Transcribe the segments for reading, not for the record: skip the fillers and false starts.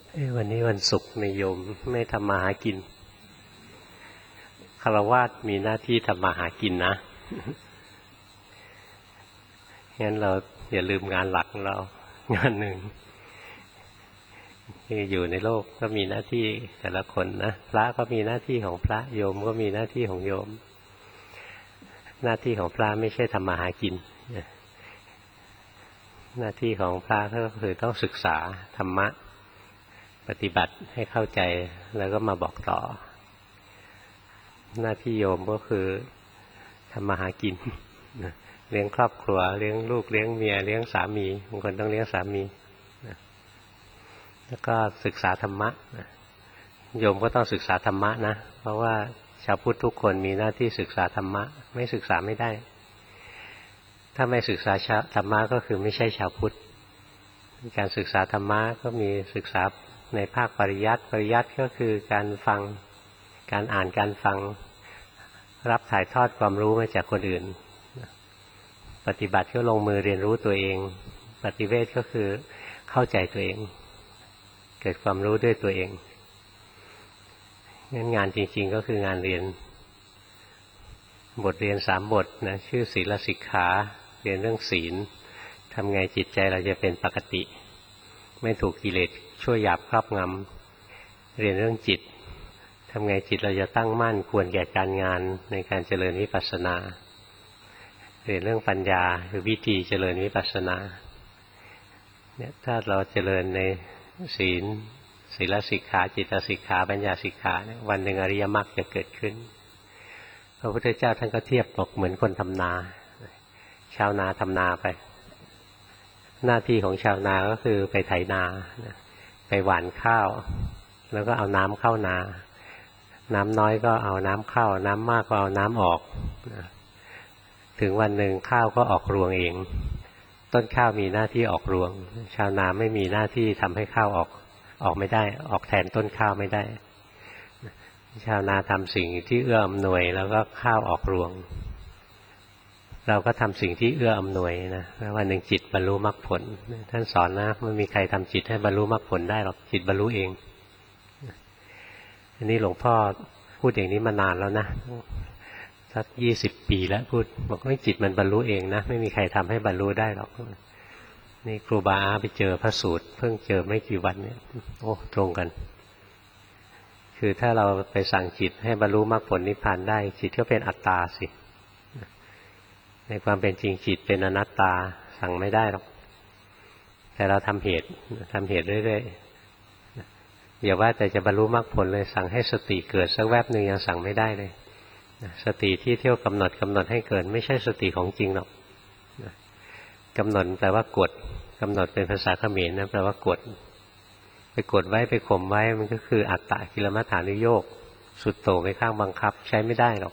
วันนี้วันศุกร์โยมไม่ทำมาหากินฆราวาสมีหน้าที่ทำมาหากินนะงั้นเราอย่าลืมงานหลักของเรางานหนึ่งที่อยู่ในโลกก็มีหน้าที่แต่ละคนนะพระก็มีหน้าที่ของพระโยมก็มีหน้าที่ของโยมหน้าที่ของพระไม่ใช่ทำมาหากินหน้าที่ของพระก็คือต้องศึกษาธรรมะปฏิบัติให้เข้าใจแล้วก็มาบอกต่อหน้าที่โยมก็คือทำมาหากินเลี้ยงครอบครัวเลี้ยงลูกเลี้ยงเมียเลี้ยงสามีบางคนต้องเลี้ยงสามีแล้วก็ศึกษาธรรมะโยมก็ต้องศึกษาธรรมะนะเพราะว่าชาวพุทธทุกคนมีหน้าที่ศึกษาธรรมะไม่ศึกษาไม่ได้ถ้าไม่ศึกษาธรรมะก็คือไม่ใช่ชาวพุทธการศึกษาธรรมะก็มีศึกษาในภาคปริยัติก็คือการฟังการอ่านการฟังรับถ่ายทอดความรู้มาจากคนอื่นปฏิบัติก็ลงมือเรียนรู้ตัวเองปฏิเวทก็คือเข้าใจตัวเองเกิดความรู้ด้วยตัวเองงั้นงานจริงๆก็คืองานเรียนบทเรียน3 บทนะชื่อศีลสิกขาเรียนเรื่องศีลทำไงจิตใจเราจะเป็นปกติไม่ถูกกิเลสชั่วหยาบครอบงำเรียนเรื่องจิตทำไงจิตเราจะตั้งมั่นควรแก่การงานในการเจริญวิปัสสนาเรียนเรื่องปัญญาคือวิธีเจริญวิปัสสนาเนี่ยถ้าเราเจริญในศีลสิกขาจิตสิกขาปัญญาสิกขาเนี่ยวันหนึ่งอริยมรรคจะเกิดขึ้นพระพุทธเจ้าท่านก็เทียบบอกเหมือนคนทำนาชาวนาทำนาไปหน้าที่ของชาวนาก็คือไปไถนาไปหว่านข้าวแล้วก็เอาน้ำเข้านาน้ำน้อยก็เอาน้ำเข้าน้ำมากก็เอาน้ำออกถึงวันหนึ่งข้าวก็ออกรวงเองต้นข้าวมีหน้าที่ออกรวงชาวนาไม่มีหน้าที่ทำให้ข้าวออกไม่ได้ออกแทนต้นข้าวไม่ได้ชาวนาทำสิ่งที่เอื้ออำนวยแล้วก็ข้าวออกรวงเราก็ทำสิ่งที่เอื้ออำนวยนะวันหนึ่งจิตบรรลุมรรคผลท่านสอนนะไม่มีใครทำจิตให้บรรลุมรรคผลได้หรอกจิตบรรลุเองอันนี้หลวงพ่อพูดอย่างนี้มานานแล้วนะสัก20 ปีแล้วพูดบอกว่าจิตมันบรรลุเองนะไม่มีใครทำให้บรรลุได้หรอกนี่ครูบาไปเจอพระสูตรเพิ่งเจอไม่กี่วันเนี่ยโอ้ตรงกันคือถ้าเราไปสั่งจิตให้บรรลุมรรคผลนิพพานได้จิตก็เป็นอัตตาสิในความเป็นจริงจิตเป็นอนัตตาสั่งไม่ได้หรอกแต่เราทำเหตุเรื่อยๆอย่าว่าแต่จะบรรลุมรรคผลเลยสั่งให้สติเกิดสักแวบหนึ่งยังสั่งไม่ได้เลยสติที่เที่ยวกำหนดให้เกิดไม่ใช่สติของจริงหรอกกำหนดแปลว่ากดกำหนดเป็นภาษาเขมรนะแปลว่ากดไปกดไว้ไปข่มไว้มันก็คืออัตตะกิลมัฏฐานุโยคสุดโต่งไปข้างบังคับใช้ไม่ได้หรอก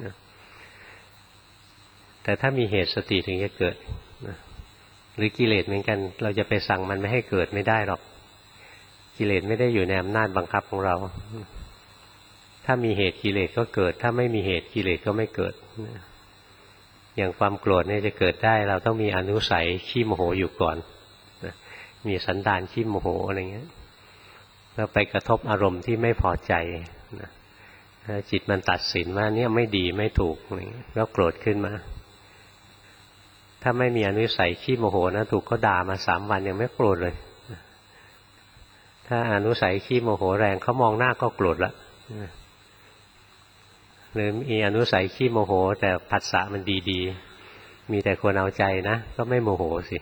แต่ถ้ามีเหตุสติถึงจะเกิดหรือกิเลสเหมือนกันเราจะไปสั่งมันไม่ให้เกิดไม่ได้หรอกกิเลสไม่ได้อยู่ในอำนาจบังคับของเราถ้ามีเหตุกิเลสก็เกิดถ้าไม่มีเหตุกิเลสก็ไม่เกิดอย่างความโกรธเนี่ยจะเกิดได้เราต้องมีอนุสัยขี้โมโหอยู่ก่อนมีสันดานขี้โมโหอะไรเงี้ยแล้วไปกระทบอารมณ์ที่ไม่พอใจจิตมันตัดสินว่าเนี่ยไม่ดีไม่ถูกอะไรเงี้ยก็โกรธขึ้นมาถ้าไม่มีอนุสัยขี้โมโหนะถูกเขาด่ามา3 วันยังไม่โกรธเลยถ้าอนุสัยขี้โมโหแรงเขามองหน้าก็โกรธละหรือมีอนุสัยขี้โมโหแต่ผัสสะมันดีๆมีแต่คนเอาใจนะก็ไม่โมโหสิ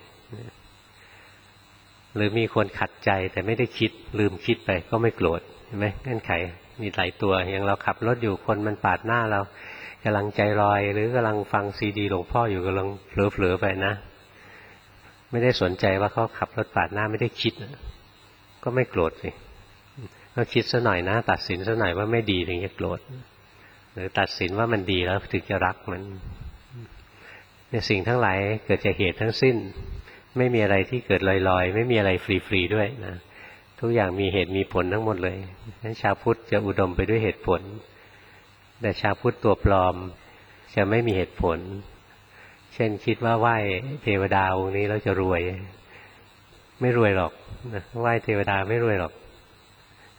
หรือมีคนขัดใจแต่ไม่ได้คิดลืมคิดไปก็ไม่โกรธเห็นไหมเงื่อนไขมีหลายตัวอย่างเราขับรถอยู่คนมันปาดหน้าเรากำลังใจลอยหรือกำลังฟังซีดีหลวงพ่ออยู่กำลังเผลอๆไปนะไม่ได้สนใจว่าเขาขับรถปาดหน้าไม่ได้คิดก็ไม่โกรธสิก็คิดซะหน่อยนะตัดสินซะหน่อยว่าไม่ดีถึงจะโกรธหรือตัดสินว่ามันดีแล้วถึงจะรักมันในสิ่งทั้งหลายเกิดจากเหตุทั้งสิ้นไม่มีอะไรที่เกิดลอยๆไม่มีอะไรฟรีๆด้วยนะทุกอย่างมีเหตุมีผลทั้งหมดเลยชาวพุทธจะอุดมไปด้วยเหตุผลแต่ชาวพุทธตัวปลอมจะไม่มีเหตุผลเช่นคิดว่าไหว้เทวดาองค์นี้แล้วจะรวยไม่รวยหรอกไหว้เทวดาไม่รวยหรอก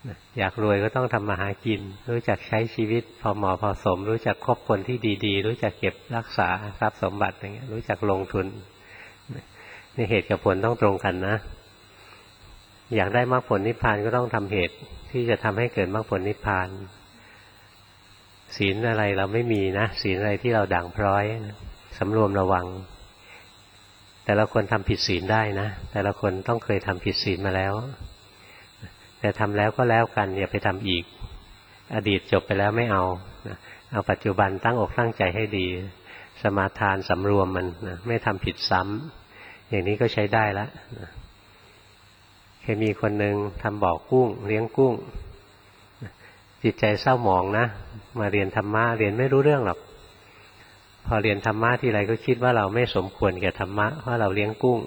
อยากรวยก็ต้องทำมาหากินรู้จักใช้ชีวิตพอเหมาะพอสมรู้จักคบคนที่ดีๆรู้จักเก็บรักษาทรัพย์สมบัติอย่างเงี้ยรู้จักลงทุนนี่เหตุกับผลต้องตรงกันนะอยากได้มรรคผลนิพพานก็ต้องทำเหตุที่จะทำให้เกิดมรรคผลนิพพานศีลอะไรเราไม่มีนะศีลอะไรที่เราด่างพร้อยสำรวมระวังแต่ละคนทำผิดศีลได้นะแต่ละคนต้องเคยทำผิดศีลมาแล้วแต่ทำแล้วก็แล้วกันอย่าไปทำอีกอดีตจบไปแล้วไม่เอาเอาปัจจุบันตั้งอกตั้งใจให้ดีสมาทานสำรวมมันไม่ทำผิดซ้ำอย่างนี้ก็ใช้ได้แล้วเคยมีคนหนึ่งทำบ่อกุ้งเลี้ยงกุ้งจิตใจเศร้าหมองนะมาเรียนธรรมะเรียนไม่รู้เรื่องหรอกพอเรียนธรรมะทีไรก็คิดว่าเราไม่สมควรแก่ธรรมะเพราะเราเลี้ยงกุ้ง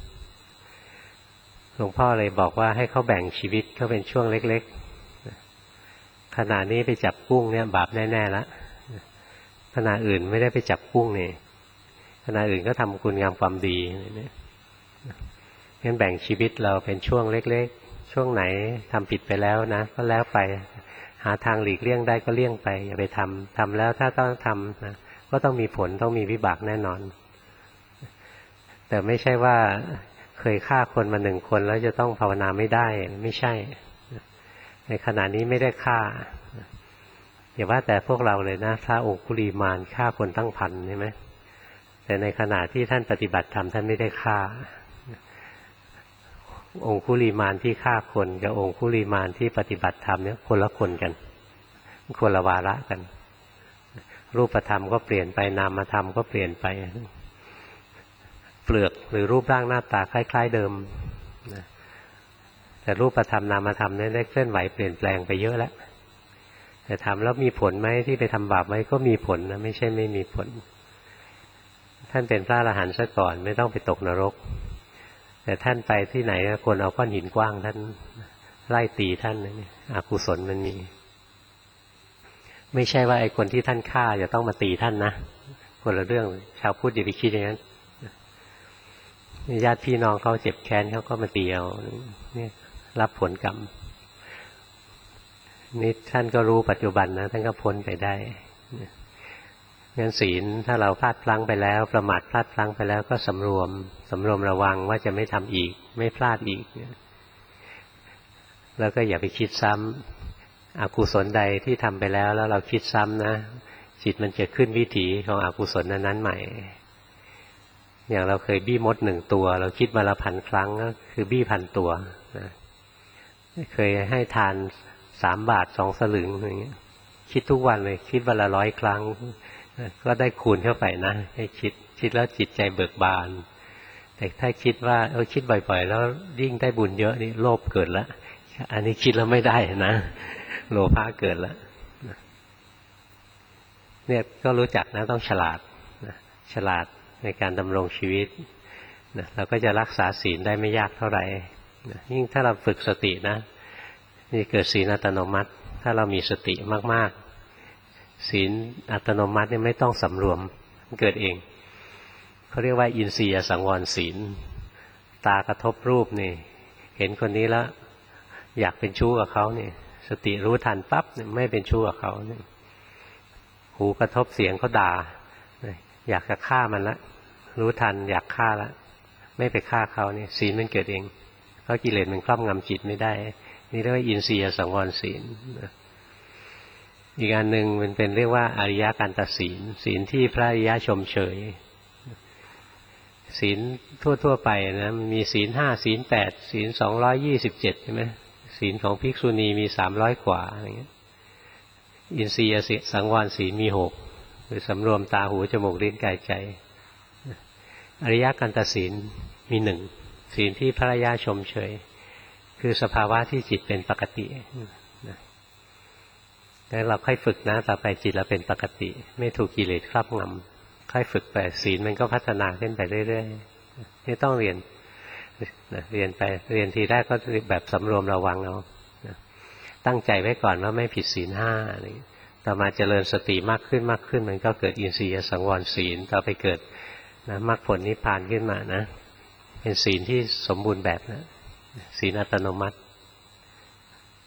หลวงพ่อเลยบอกว่าให้เขาแบ่งชีวิตเขาเป็นช่วงเล็กๆขณะนี้ไปจับกุ้งเนี่ยบาปแน่ๆแล้วขณะอื่นไม่ได้ไปจับกุ้งนี่ขณะอื่นก็ทำคุณงามความดีเนี่ยงั้นแบ่งชีวิตเราเป็นช่วงเล็กๆช่วงไหนทำผิดไปแล้วนะก็แล้วไปหาทางหลีกเลี่ยงได้ก็เลี่ยงไปอย่าไปทำแล้วถ้าต้องทำนะก็ต้องมีผลต้องมีวิบากแน่นอนแต่ไม่ใช่ว่าเคยฆ่าคนมา1 คนแล้วจะต้องภาวนาไม่ได้ไม่ใช่ในขณะนี้ไม่ได้ฆ่าอย่าว่าแต่พวกเราเลยนะพระองคุลีมานฆ่าคนตั้งพันใช่ไหมแต่ในขณะที่ท่านปฏิบัติธรรมท่านไม่ได้ฆ่าองคุลีมานที่ฆ่าคนกับองคุลีมานที่ปฏิบัติธรรมเนี่ยคนละคนกันคนละวาระกันรูปธรรมก็เปลี่ยนไปนามธรรมก็เปลี่ยนไปเปลือกหรือรูปร่างหน้าตาคล้ายๆเดิมแต่รูปธรรมนามธรรมเนี่ยได้เคลื่อนไหวเปลี่ยนแปลงไปเยอะแล้วแต่ทำแล้วมีผลไหมที่ไปทำบาปไหมก็มีผลนะไม่ใช่ไม่มีผลท่านเป็นพระอรหันต์ซะก่อนไม่ต้องไปตกนรกแต่ท่านไปที่ไหนคนเอาก้อนหินกว้างท่านไล่ตีท่านอกุศลมันมีไม่ใช่ว่าไอ้คนที่ท่านฆ่าจะต้องมาตีท่านนะคนละเรื่องชาวพุทธอย่าไปคิดอย่างนั้นญาติพี่น้องเขาเจ็บแค้นเขาก็มาตีเอาเนี่ยรับผลกรรมนี่ท่านก็รู้ปัจจุบันนะท่านก็พ้นไปได้งั้นศีลถ้าเราพลาดพลั้งไปแล้วประมาทพลาดพลั้งไปแล้วก็สำรวมระวังว่าจะไม่ทำอีกไม่พลาดอีกแล้วก็อย่าไปคิดซ้ำอกุศลใดที่ทำไปแล้วเราคิดซ้ำนะจิตมันจะขึ้นวิถีของอกุศลนั้นๆใหม่อย่างเราเคยบี้มด1 ตัวเราคิดมาละ 1,000 ครั้งก็คือบี้ 1,000 ตัวนะเคยให้ทาน3 บาท 2 สลึงอย่างเงี้ยคิดทุกวันเลยคิดวันละ 100 ครั้งก็ได้คูณเข้าไปนะให้คิดแล้วจิตใจเบิกบานแต่ถ้าคิดว่าคิดบ่อยๆแล้วยิ่งได้บุญเยอะนี่โลภเกิดแล้วอันนี้คิดแล้วไม่ได้นะโลภะเกิดแล้วเนี่ยก็รู้จักนะต้องฉลาดฉลาดในการดำรงชีวิตเราก็จะรักษาศีลได้ไม่ยากเท่าไหร่ยิ่งถ้าเราฝึกสตินะนี่เกิดศีลอัตโนมัติถ้าเรามีสติมากๆศีลอัตโนมัตินี่ไม่ต้องสำรวมเกิดเองเขาเรียกว่าอินทรียสังวรศีลตากระทบรูปนี่เห็นคนนี้แล้วอยากเป็นชู้กับเขาเนี่ยสติรู้ทันปั๊บไม่เป็นชู้กับเขาเนี่ยหูกระทบเสียงเขาด่าอยากจะฆ่ามันละรู้ทันอยากฆ่าละไม่ไปฆ่าเขาเนี่ยศีลมันเกิดเองเพราะกิเลสมันครอบงำจิตไม่ได้นี่เรียกว่าอินทรียสังวรศีลอีกอันหนึ่งมันเป็นเรียกว่าอริยกันตศีลศีลที่พระอริยชมเชยศีลทั่วๆไปนะมีศีล 5ศีล 8ศีล227ใช่ไหมศีลของภิกษุณีมี300 กว่าอะไรเงี้ยอินทรียสังวรศีลมี6คือสำรวมตาหูจมูกลิ้นกายใจอริยกันตศีลมี1ศีลที่พระอริยชมเชยคือสภาวะที่จิตเป็นปกติแล้วเราค่อยฝึกนะต่อไปจิตเราเป็นปกติไม่ถูกกิเลสครอบงำค่อยฝึกไปศีลมันก็พัฒนาขึ้นไปเรื่อยๆนี่ต้องเรียนไปเรียนทีแรกก็แบบสำรวมระวังเอาตั้งใจไว้ก่อนว่าไม่ผิดศีล 5อะไรต่อมาเจริญสติมากขึ้นมันก็เกิดอินทรียสังวรศีลต่อไปเกิดนะมรรคผลนิพพานขึ้นมานะเป็นศีลที่สมบูรณ์แบบนะศีลอัตโนมัติ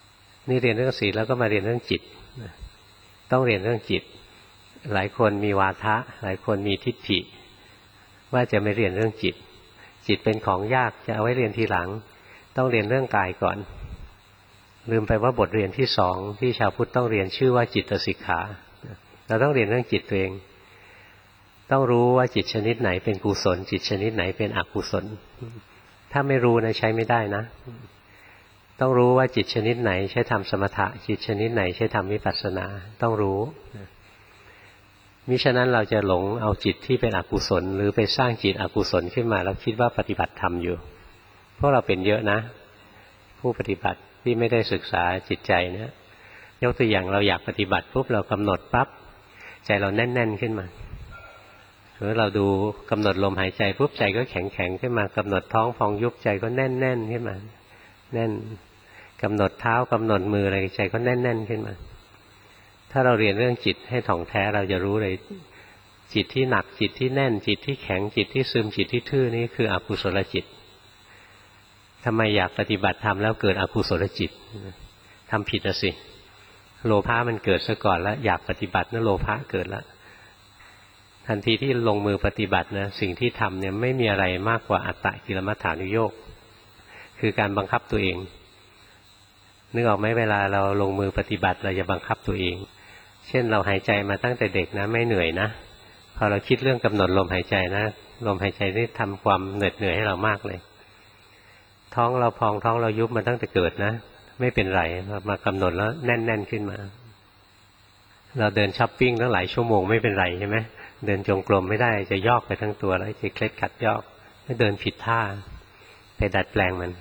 นี่เรียนเรื่องศีลแล้วก็มาเรียนเรื่องจิตต้องเรียนเรื่องจิตหลายคนมีวาทะหลายคนมีทิฏฐิว่าจะไม่เรียนเรื่องจิตจิตเป็นของยากจะเอาไว้เรียนทีหลังต้องเรียนเรื่องกายก่อนลืมไปว่าบทเรียนที่สองที่ชาวพุทธต้องเรียนชื่อว่าจิตสิกขาเราต้องเรียนเรื่องจิตตัวเองต้องรู้ว่าจิตชนิดไหนเป็นกุศลจิตชนิดไหนเป็นอกุศลถ้าไม่รู้นะใช้ไม่ได้นะต้องรู้ว่าจิตชนิดไหนใช้ทำสมถะจิตชนิดไหนใช้ทำวิปัสสนาต้องรู้มิฉะนั้นเราจะหลงเอาจิตที่เป็นอกุศลหรือไปสร้างจิตอกุศลขึ้นมาแล้วคิดว่าปฏิบัติธรรมอยู่พวกเราเป็นเยอะนะผู้ปฏิบัติที่ไม่ได้ศึกษาจิตใจเนี่ยยกตัวอย่างเราอยากปฏิบัติปุ๊บเรากำหนดปั๊บใจเราแน่นๆขึ้นมาหรือเราดูกำหนดลมหายใจปุ๊บใจก็แข็งๆขึ้นมากำหนดท้องพองยุบใจก็แน่นๆขึ้นมาแน่นกำหนดเท้ากำหนดมืออะไรใจก็แน่นๆขึ้นมาถ้าเราเรียนเรื่องจิตให้ถ่องแท้เราจะรู้เลยจิตที่หนักจิตที่แน่นจิตที่แข็งจิตที่ซึมจิตที่ทื่อนี่คืออกุศลจิตทำไมอยากปฏิบัติธรรมแล้วเกิดอกุศลจิตทำผิดสิโลภะมันเกิดซะก่อนแล้วอยากปฏิบัตินั่นโลภะเกิดแล้วทันทีที่ลงมือปฏิบัตินะสิ่งที่ทำเนี่ยไม่มีอะไรมากกว่าอัตตกิลมัฏฐานุโยคคือการบังคับตัวเองนึกออกไหมเวลาเราลงมือปฏิบัติเราจะบังคับตัวเองเช่นเราหายใจมาตั้งแต่เด็กนะไม่เหนื่อยนะพอเราคิดเรื่องกำหนดลมหายใจนะลมหายใจนี่ทำความเหนื่อยให้เรามากเลยท้องเราพองท้องเรายุบมาตั้งแต่เกิดนะไม่เป็นไรมากำหนดแล้วแน่นๆขึ้นมาเราเดินช้อปปิ้งตั้งหลายชั่วโมงไม่เป็นไรใช่ไหมเดินจงกรมไม่ได้จะยอกไปทั้งตัวแล้วจะเคล็ดขัดยอกไม่เดินผิดท่าไปดัดแปลงมัน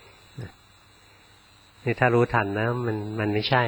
นี่ถ้ารู้ทันนะมันไม่ใช่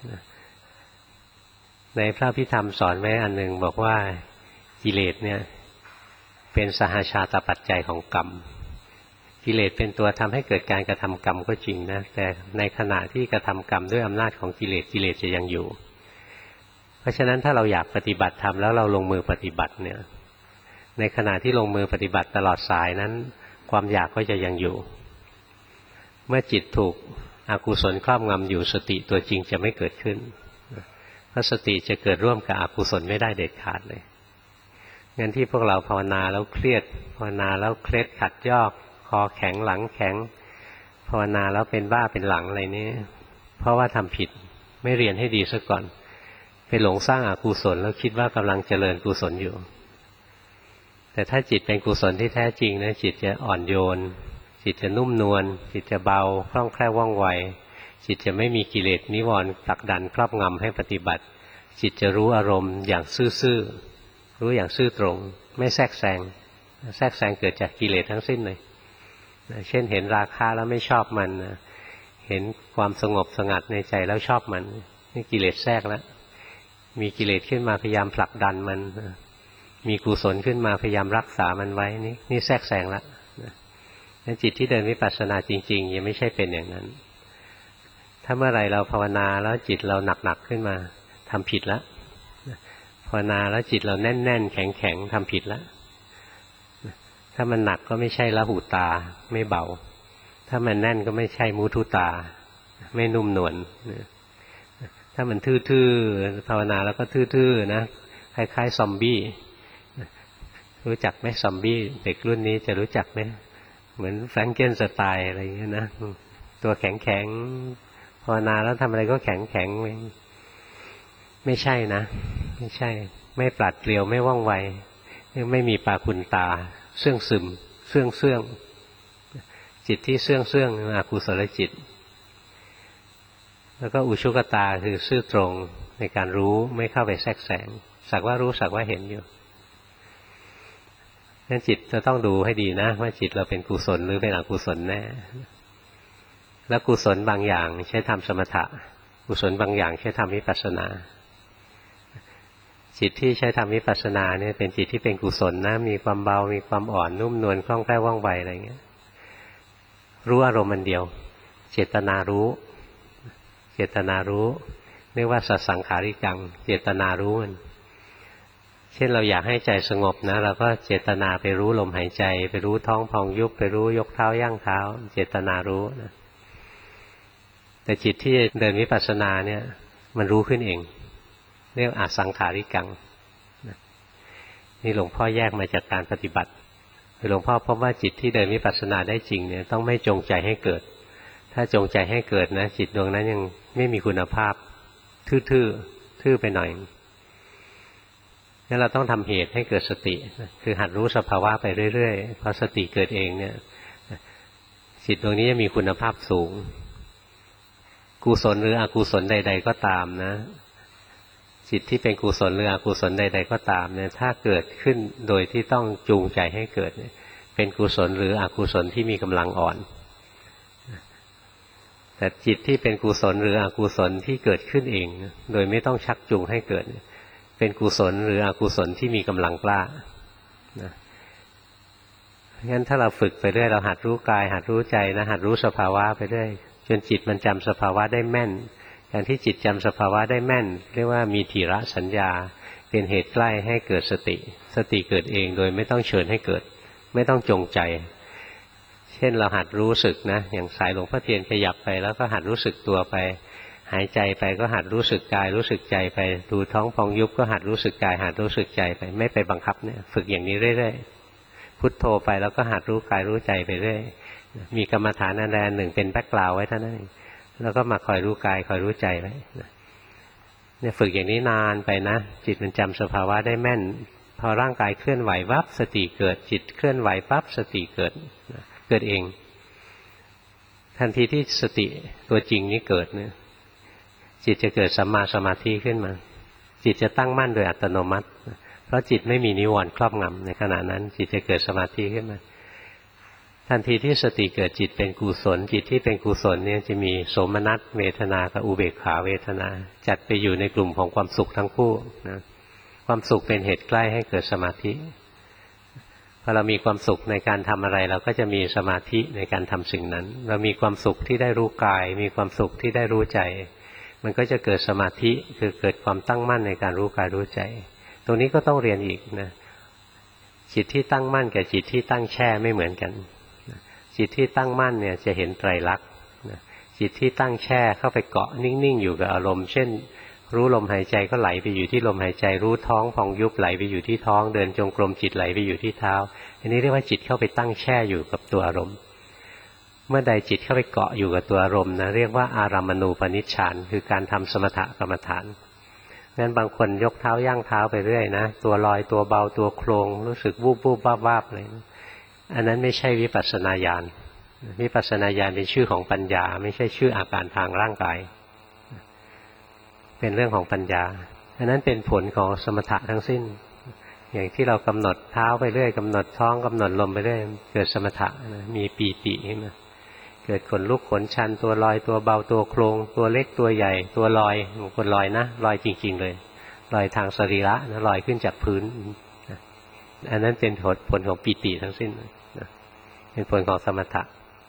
ในพระพิธรรมสอนไว้อันหนึ่งบอกว่ากิเลสเนี่ยเป็นสหชาตปัจจัยของกรรมกิเลสเป็นตัวทำให้เกิดการกระทำกรรมก็จริงนะแต่ในขณะที่กระทำกรรมด้วยอำนาจของกิเลสกิเลสจะยังอยู่เพราะฉะนั้นถ้าเราอยากปฏิบัติธรรมแล้วเราลงมือปฏิบัติเนี่ยในขณะที่ลงมือปฏิบัติตลอดสายนั้นความอยากก็จะยังอยู่เมื่อจิตถูกอกุศลครอบงำอยู่สติตัวจริงจะไม่เกิดขึ้นเพราะสติจะเกิดร่วมกับอกุศลไม่ได้เด็ดขาดเลยงั้นที่พวกเราภาวนาแล้วเครียดภาวนาแล้วเคล็ดขัดยอกคอแข็งหลังแข็งภาวนาแล้วเป็นบ้าเป็นหลังอะไรนี้เพราะว่าทำผิดไม่เรียนให้ดีซะก่อนไปหลงสร้างอกุศลแล้วคิดว่ากำลังเจริญกุศลอยู่แต่ถ้าจิตเป็นกุศลที่แท้จริงนะจิตจะอ่อนโยนจิตจะนุ่มนวลจิตจะเบาคล่องแคล่วว่องไวจิตจะไม่มีกิเลสนิวรณ์ผลักดันครอบงำให้ปฏิบัติจิตจะรู้อารมณ์อย่างซื่อๆรู้อย่างซื่อตรงไม่แทรกแซงแทรกแซงเกิดจากกิเลสทั้งสิ้นเลยเช่นเห็นราคะแล้วไม่ชอบมันเห็นความสงบสงัดในใจแล้วชอบมันนี่กิเลสแทรกแล้วมีกิเลสขึ้นมาพยายามผลักดันมันมีกุศลขึ้นมาพยายามรักษามันไว้นี่แทรกแซงแล้วนั้นจิตที่เดินวิปัสสนาจริงๆยังไม่ใช่เป็นอย่างนั้นถ้าเมื่อไหร่เราภาวนาแล้วจิตเราหนักๆขึ้นมาทำผิดแล้วภาวนาแล้วจิตเราแน่นๆแข็งๆทำผิดแล้วถ้ามันหนักก็ไม่ใช่ละหูตาไม่เบาถ้ามันแน่นก็ไม่ใช่มุทุตาไม่นุ่มนวลถ้ามันทื่อๆภาวนาแล้วก็ทื่อๆนะคล้ายๆซอมบี้รู้จักไหมซอมบี้เด็กรุ่นนี้จะรู้จักไหมเหมือนแฟรงเกนสไตน์อะไรอย่างเงี้ยนะตัวแข็งๆภาวนาแล้วทำอะไรก็แข็งๆไม่ใช่นะไม่ใช่ไม่ปราดเปรียวไม่ว่องไวไม่มีปาคุณตาเสื่องซึมเสื่องจิตที่เสื่องอกุศลจิตแล้วก็อุชุกตาคือซื่อตรงในการรู้ไม่เข้าไปแทรกแซงสักว่ารู้สักว่าเห็นอยู่นั้นจิตจะต้องดูให้ดีนะว่าจิตเราเป็นกุศลหรือเป็นอกุศลแน่แล้วกุศลบางอย่างใช้ทำสมถะกุศลบางอย่างใช้ทำวิปัสสนาจิตที่ใช้ทำวิปัสสนาเนี่ยเป็นจิตที่เป็นกุศลนะมีความเบามีความอ่อนนุ่มนวลคล่องแคล่วว่องไวอะไรเงี้ยรู้อารมณ์มันเดียวเจตนารู้เจตนารู้เรียกว่าสัสสังขาริกังเจตนารู้มันเช่นเราอยากให้ใจสงบนะเราก็เจตนาไปรู้ลมหายใจไปรู้ท้องพองยุบไปรู้ยกเท้าย่างเท้าเจตนารู้นะแต่จิตที่เดินวิปัสสนาเนี่ยมันรู้ขึ้นเองเรียกอสังขาริกังนี่หลวงพ่อแยกมาจากการปฏิบัติหลวงพ่อพบว่าจิตที่เดินวิปัสสนาได้จริงเนี่ยต้องไม่จงใจให้เกิดถ้าจงใจให้เกิดนะจิตดวงนั้นยังไม่มีคุณภาพทื่อไปหน่อยงั้นเราต้องทำเหตุให้เกิดสติคือหัดรู้สภาวะไปเรื่อยๆพอสติเกิดเองเนี่ยจิตดวงนี้จะมีคุณภาพสูงกุศลหรืออกุศลใดๆก็ตามนะจิตที่เป็นกุศลหรืออกุศลใดๆก็ตามเนี่ยถ้าเกิดขึ้นโดยที่ต้องจูงใจให้เกิดเป็นกุศลหรืออกุศลที่มีกำลังอ่อนแต่จิตที่เป็นกุศลหรืออกุศลที่เกิดขึ้นเองโดยไม่ต้องชักจูงให้เกิดเป็นกุศลหรืออกุศลที่มีกำลังกล้านะงั้นถ้าเราฝึกไปเรื่อยเราหัดรู้กายหัดรู้ใจนะหัดรู้สภาวะไปเรื่อยจนจิตมันจำสภาวะได้แม่นการที่จิตจำสภาวะได้แม่นเรียกว่ามีถีระสัญญาเป็นเหตุใกล้ให้เกิดสติเกิดเองโดยไม่ต้องเชิญให้เกิดไม่ต้องจงใจเช่นเราหัดรู้สึกนะอย่างสายหลวงพ่อเทียนขยับไปแล้วก็หัดรู้สึกตัวไปหายใจไปก็หัดรู้สึกกายรู้สึกใจไปดูท้องพองยุบก็หัดรู้สึกกายหัดรู้สึกใจไปไม่ไปบังคับเนี่ยฝึกอย่างนี้เรื่อยๆพุทโธไปแล้วก็หัดรู้กายรู้ใจไปเรื่อยมีกรรมฐานอันใดหนึ่งเป็นแบ็คกราวด์ไว้เท่านั้นเองแล้วก็มาคอยรู้กายคอยรู้ใจไว้เนี่ยฝึกอย่างนี้นานไปนะจิตมันจำสภาวะได้แม่นพอร่างกายเคลื่อนไหววับสติเกิดจิตเคลื่อนไหวปั๊บสติเกิดเองทันทีที่สติตัวจริงนี้เกิดเนี่ยจิตจะเกิดสัมมาสมาธิขึ้นมาจิตจะตั้งมั่นโดยอัตโนมัติเพราะจิตไม่มีนิวรณ์ครอบงำในขณะนั้นจิตจะเกิดสมาธิขึ้นมาทันทีที่สติเกิดจิตเป็นกุศลจิตที่เป็นกุศลเนี่ยจะมีโสมนัสเวทนากับอุเบกขาเวทนาจัดไปอยู่ในกลุ่มของความสุขทั้งคู่นะความสุขเป็นเหตุใกล้ให้เกิดสมาธิพอเรามีความสุขในการทำอะไรเราก็จะมีสมาธิในการทำสิ่งนั้นเรามีความสุขที่ได้รู้กายมีความสุขที่ได้รู้ใจมันก็จะเกิดสมาธิคือเกิดความตั้งมั่นในการรู้กายรู้ใจตรงนี้ก็ต้องเรียนอีกนะจิตที่ตั้งมั่นกับจิตที่ตั้งแช่ไม่เหมือนกันจิตที่ตั้งมั่นเนี่ยจะเห็นไตรลักษณ์จิตที่ตั้งแช่เข้าไปเกาะนิ่งๆอยู่กับอารมณ์เช่นรู้ลมหายใจก็ไหลไปอยู่ที่ลมหายใจรู้ท้องพองยุบไหลไปอยู่ที่ท้องเดินจงกรมจิตไหลไปอยู่ที่เท้าอันนี้เรียกว่าจิตเข้าไปตั้งแช่อยู่กับตัวอารมณ์เมื่อใดจิตเข้าไปเกาะอยู่กับตัวอารมณ์นะเรียกว่าอารัมมณูปนิชฌานคือการทำสมถกรรมฐานงั้นบางคนยกเท้าย่างเท้าไปเรื่อยนะตัวลอยตัวเบาตัวโครงรู้สึกวูบวูบวาบอะไรอันนั้นไม่ใช่วิปัสสนาญาณวิปัสสนาญาณเป็นชื่อของปัญญาไม่ใช่ชื่ออาการทางร่างกายเป็นเรื่องของปัญญาอันนั้นเป็นผลของสมถะทั้งสิ้นอย่างที่เรากำหนดเท้าไปเรื่อยกำหนดท้องกำหนดลมไปเรื่อยเกิดสมถะมีปีติขึ้นมาเกิดขนลุกขนชันตัวลอยตัวเบาตัวโครงตัวเล็กตัวใหญ่ตัวลอยบางคนลอยนะลอยจริงๆเลยลอยทางสรีระนะลอยขึ้นจากพื้นอันนั้นเป็นผลของปีติทั้งสิ้นเป็นผลของสมถะ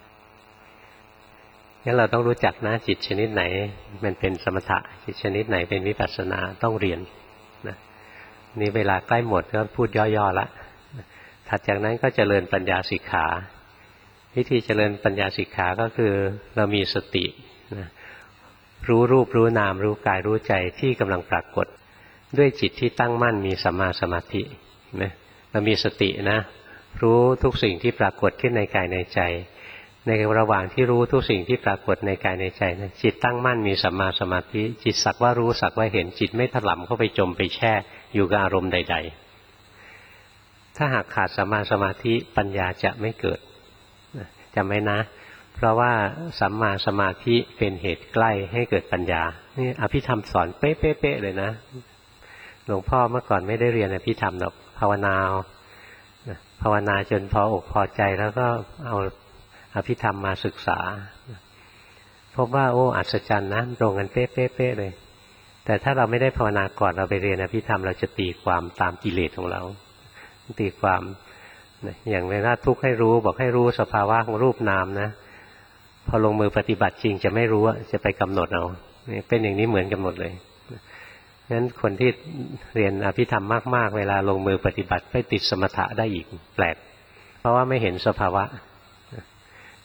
งั้นเราต้องรู้จักนะจิตชนิดไหนมันเป็นสมถะจิตชนิดไหนเป็นวิปัสสนาต้องเรียนนะนี่เวลาใกล้หมดก็พูดย่อๆละถัดจากนั้นก็เจริญปัญญาสิกขาวิธีเจริญปัญญาสิกขาก็คือเรามีสตินะรู้รูปรู้นามรู้กายรู้ใจที่กำลังปรากฏด้วยจิตที่ตั้งมั่นมีสัมมาสมาธิเห็นไหมเรามีสตินะรู้ทุกสิ่งที่ปรากฏขึ้นในกายในใจในระหว่างที่รู้ทุกสิ่งที่ปรากฏในกายในใจนะจิตตั้งมั่นมีสัมมาสมาธิจิตสักว่ารู้สักว่าเห็นจิตไม่ถลำเข้าไปจมไปแช่อยู่กับอารมณ์ใดๆถ้าหากขาดสัมมาสมาธิปัญญาจะไม่เกิดจำไว้นะเพราะว่าสัมมาสมาธิเป็นเหตุใกล้ให้เกิดปัญญานี่อภิธรรมสอนเป๊ะๆเลยนะหลวงพ่อเมื่อก่อนไม่ได้เรียนอภิธรรมหรอกภาวนาจนพออกพอใจแล้วก็เอาอภิธรรมมาศึกษาพบว่าโอ้อัศจรรย์นะตรงกันเป๊ะๆเลยแต่ถ้าเราไม่ได้ภาวนาก่อนเราไปเรียนอภิธรรมเราจะตีความตามกิเลสของเราตีความอย่างเวลาทุกข์ให้รู้บอกให้รู้สภาวะของรูปนามนะพอลงมือปฏิบัติจริงจะไม่รู้จะไปกำหนดเอาเป็นอย่างนี้เหมือนกันหมดเลยงั้นคนที่เรียนอภิธรรมมากๆเวลาลงมือปฏิบัติไปติดสมถะได้อีกแปลกเพราะว่าไม่เห็นสภาวะ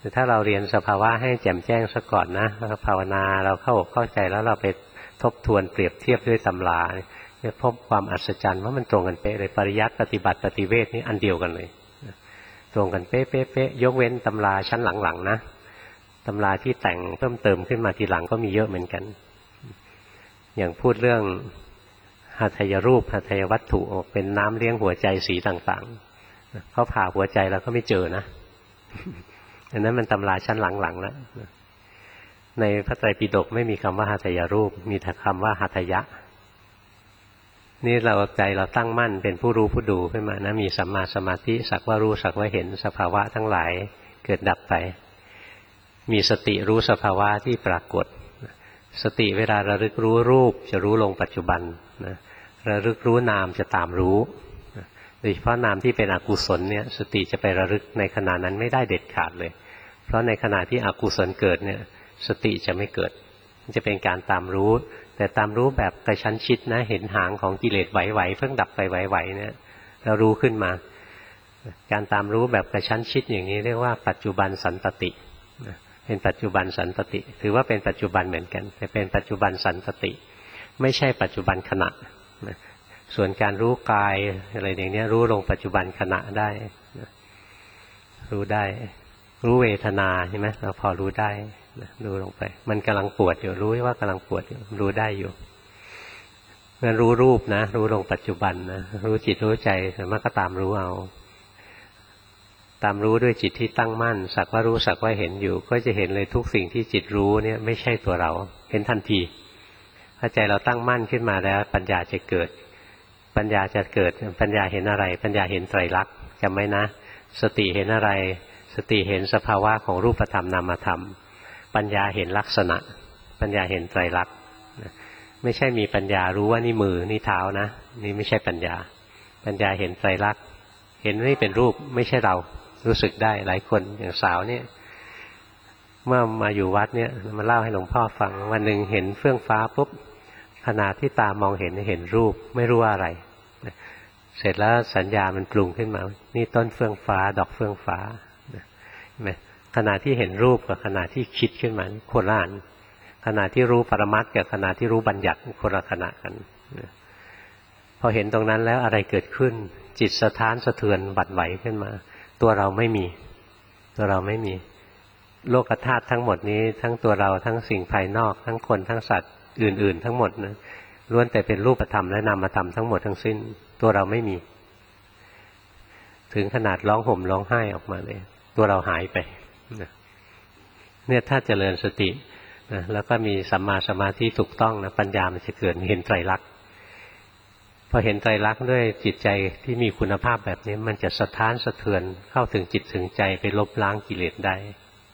แต่ถ้าเราเรียนสภาวะให้แจ่มแจ้งซะก่อนนะภาวนาเราเข้าอกเข้าใจแล้วเราไปทบทวนเปรียบเทียบด้วยตำราจะพบความอัศจรรย์ว่ามันตรงกันเป๊ะเลยปริยัติปฏิบัติปฏิเวทนี่อันเดียวกันเลยตรงกันเป๊ะยกเว้นตำราชั้นหลังๆนะตำราที่แต่งเพิ่มเติมขึ้นมาทีหลังก็มีเยอะเหมือนกันอย่างพูดเรื่องหัตถยรูปหัตถยวัตถุเป็นน้ำเลี้ยงหัวใจสีต่างๆเขาผ่าหัวใจเราก็ไม่เจอนะอันนั้นมันตำราชั้นหลังๆแล้วในพระไตรปิฎกไม่มีคำว่าหัตถยรูปมีแต่คำว่าหัตถยะนี่เราใจเราตั้งมั่นเป็นผู้รู้ผู้ดูขึ้นมานะมีสัมมาสมาธิสักว่ารู้สักว่าเห็นสภาวะทั้งหลายเกิดดับไปมีสติรู้สภาวะที่ปรากฏสติเวลาระลึกรู้รูปจะรู้ลงปัจจุบันนะระลึกรู้นามจะตามรู้โดยเฉพาะนามที่เป็นอกุศลเนี่ยสติจะไประลึกในขณะนั้นไม่ได้เด็ดขาดเลยเพราะในขณะที่อกุศลเกิดเนี่ยสติจะไม่เกิดมันจะเป็นการตามรู้แต่ตามรู้แบบกระชั้นชิดนะเห็นหางของกิเลสไหวๆเพิ่งดับไปไหวๆเนี่ยเรารู้ขึ้นมาการตามรู้แบบกระชั้นชิดอย่างนี้เรียกว่าปัจจุบันสันตติเป็นปัจจุบันสันตติถือว่าเป็นปัจจุบันเหมือนกันแต่เป็นปัจจุบันสันตติไม่ใช่ปัจจุบันขณะส่วนการรู้กายอะไรอย่างนี้รู้ลงปัจจุบันขณะได้รู้ได้รู้เวทนาใช่ไหมเราพอรู้ได้ดูลงไปมันกำลังปวดอยู่รู้ว่ากำลังปวดอยู่รู้ได้อยู่งั้นรู้รูปนะรู้ลงปัจจุบันนะรู้จิตรู้ใจส่วนมากก็ตามรู้เอาตามรู้ด้วยจิตที่ตั้งมั่นสักว่ารู้สักว่าเห็นอยู่ก็จะเห็นเลยทุกสิ่งที่จิตรู้เนี่ยไม่ใช่ตัวเราเห็นทันทีถ้าใจเราตั้งมั่นขึ้นมาแล้วปัญญาจะเกิดปัญญาจะเกิดปัญญาเห็นอะไรปัญญาเห็นไตรลักษณ์จำไว้นะสติเห็นอะไรสติเห็นสภาวะของรูปธรรมนามธรรมปัญญาเห็นลักษณะปัญญาเห็นไตรลักษณ์ไม่ใช่มีปัญญารู้ว่านี่มือนี่เท้านะนี่ไม่ใช่ปัญญาปัญญาเห็นไตรลักษณ์เห็นไม่เป็นรูปไม่ใช่เรารู้สึกได้หลายคนอย่างสาวเนี่ยเมื่อมาอยู่วัดเนี่ยมาเล่าให้หลวงพ่อฟังวันหนึ่งเห็นเฟื่องฟ้าปุ๊บขณะที่ตามองเห็นรูปไม่รู้ว่าอะไรเสร็จแล้วสัญญามันปรุงขึ้นมานี่ต้นเฟื่องฟ้าดอกเฟื่องฟ้าเห็นไหมขณะที่เห็นรูปกับขณะที่คิดขึ้นมาคนละอันขณะที่รู้ปรมัตถ์กับขณะที่รู้บัญญัติคนละขณะกันพอเห็นตรงนั้นแล้วอะไรเกิดขึ้นจิตสะท้านสะเทือนบั่นไหวขึ้นมาตัวเราไม่มีตัวเราไม่มีโลกธาตุทั้งหมดนี้ทั้งตัวเราทั้งสิ่งภายนอกทั้งคนทั้งสัตว์อื่นๆทั้งหมดนะล้วนแต่เป็นรูปธรรมและนามธรรมทั้งหมดทั้งสิ้นตัวเราไม่มีถึงขนาดร้องห่มร้องไห้ออกมาเลยตัวเราหายไปเนี่ยถ้าเจริญสตินะแล้วก็มีสัมมาสมาธิถูกต้องนะปัญญามันจะเกิดเห็นไตรลักษณ์พอเห็นไตรลักษณ์ด้วยจิตใจที่มีคุณภาพแบบนี้มันจะสะท้านสะเทือนเข้าถึงจิตถึงใจไปลบล้างกิเลสได้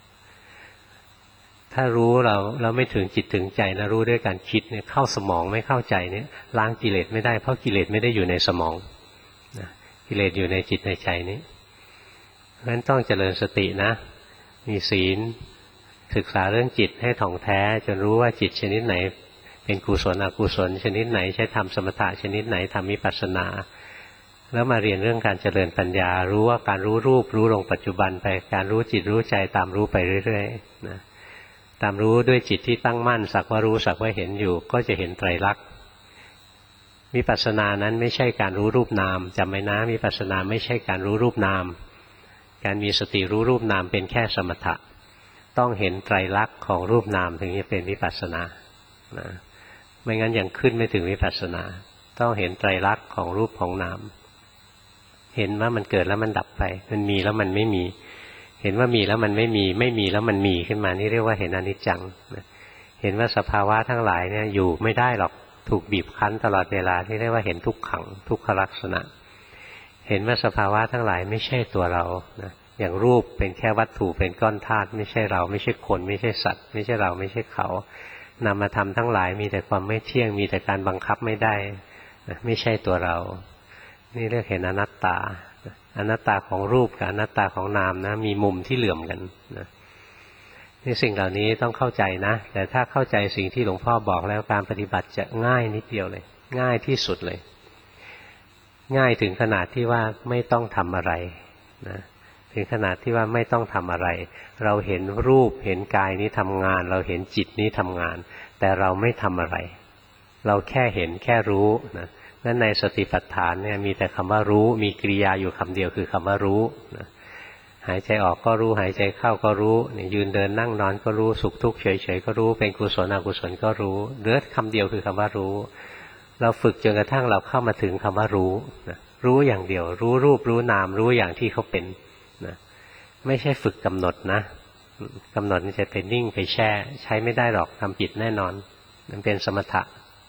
ถ้ารู้เราไม่ถึงจิตถึงใจนะรู้ด้วยการคิดเนี่ยเข้าสมองไม่เข้าใจเนี่ยล้างกิเลสไม่ได้เพราะกิเลสไม่ได้อยู่ในสมองนะกิเลสอยู่ในจิตในใจนี้เพราะฉะนั้นต้องเจริญสตินะมีศีลศึกษาเรื่องจิตให้ถ่องแท้จนรู้ว่าจิตชนิดไหนเป็นกุศลอกุศลชนิดไหนใช้ทำสมถะชนิดไหนทำวิปัสสนาแล้วมาเรียนเรื่องการเจริญปัญญารู้ว่าการรู้รูปรู้ลงปัจจุบันไปการรู้จิตรู้ใจตามรู้ไปเรื่อยๆนะตามรู้ด้วยจิตที่ตั้งมั่นสักว่ารู้สักว่าเห็นอยู่ก็จะเห็นไตรลักษณ์วิปัสสนานั้นไม่ใช่การรู้รูปนามจำไว้นะวิปัสสนาไม่ใช่การรู้รูปนามการมีสติรู้รูปนามเป็นแค่สมถะต้องเห็นไตรลักษณ์ของรูปนามถึงจะเป็นวิปัสสนานะไม่งั้นยังขึ้นไม่ถึงวิปัสสนาต้องเห็นไตรลักษณ์ของรูปของนามเห็นว่ามันเกิดแล้วมันดับไปมันมีแล้วมันไม่มีเห็นว่ามีแล้วมันไม่มีไม่มีแล้วมันมีขึ้นมานี่เรียกว่าเห็นอนิจจังเห็นว่าสภาวะทั้งหลายเนี่ยอยู่ไม่ได้หรอกถูกบีบคั้นตลอดเวลาที่เรียกว่าเห็นทุกขังทุกขลักษณะเห็นว่าสภาวะทั้งหลายไม่ใช่ตัวเรานะอย่างรูปเป็นแค่วัตถุเป็นก้อนธาตุไม่ใช่เราไม่ใช่คนไม่ใช่สัตว์ไม่ใช่เราไม่ใช่เขานามธรรมทั้งหลายมีแต่ความไม่เที่ยงมีแต่การบังคับไม่ได้ไม่ใช่ตัวเรานี่เรียกเห็นอนัตตาอนัตตาของรูปกับอนัตตาของนามนะมีมุมที่เหลื่อมกันนะนี่สิ่งเหล่านี้ต้องเข้าใจนะแต่ถ้าเข้าใจสิ่งที่หลวงพ่อบอกแล้วการปฏิบัติจะง่ายนิดเดียวเลยง่ายที่สุดเลยง่ายถึงขนาดที่ว่าไม่ต้องทำอะไรนะถึงขนาดที่ว่าไม่ต้องทำอะไรเราเห็นรูปเห็นกายนี้ทำงานเราเห็นจิตนี้ทำงานแต่เราไม่ทำอะไรเราแค่เห็นแค่รู้นะนั่นในสติปัฏฐานเนี่ยมีแต่คำว่ารู้มีกริยาอยู่คำเดียวคือคำว่ารู้นะหายใจออกก็รู้หายใจเข้าก็รู้เนี่ยยืนเดินนั่งนอนก็รู้สุขทุกข์เฉยๆก็รู้เป็นกุศลอกุศลก็รู้เหลือคำเดียวคือคำว่ารู้เราฝึกจนกระทั่งเราเข้ามาถึงคำว่ารู้นะรู้อย่างเดียวรู้รูปรู้นามรู้อย่างที่เขาเป็นนะไม่ใช่ฝึกกำหนดนะกำหนดมันจะเป็นนิ่งไปแช่ใช้ไม่ได้หรอกทำผิดแน่นอนมันเป็นสมถะ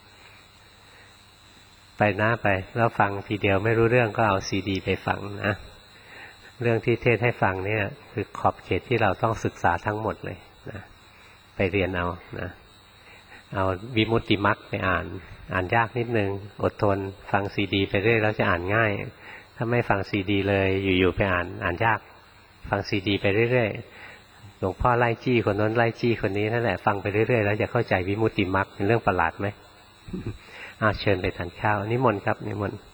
ไปนะไปแล้วฟังทีเดียวไม่รู้เรื่องก็เอาซีดีไปฟังนะเรื่องที่เทศให้ฟังเนี่ยคือขอบเขตที่เราต้องศึกษาทั้งหมดเลยนะไปเรียนเอานะเอาวิมุตติมรรคไปอ่านยากนิดนึงอดทนฟังซีดีไปเรื่อยแล้วจะอ่านง่ายถ้าไม่ฟังซีดีเลยอยู่ๆไปอ่านยากฟังซีดีไปเรื่อยๆหลวงพ่อไล่จี้คนนั้นไล่จี้คนนี้นั่นแหละฟังไปเรื่อยๆแล้วจะเข้าใจวิมุตติมรรคเป็นเรื่องประหลาดไหมเชิญไปทานข้าวนิมนต์ครับนิมนต์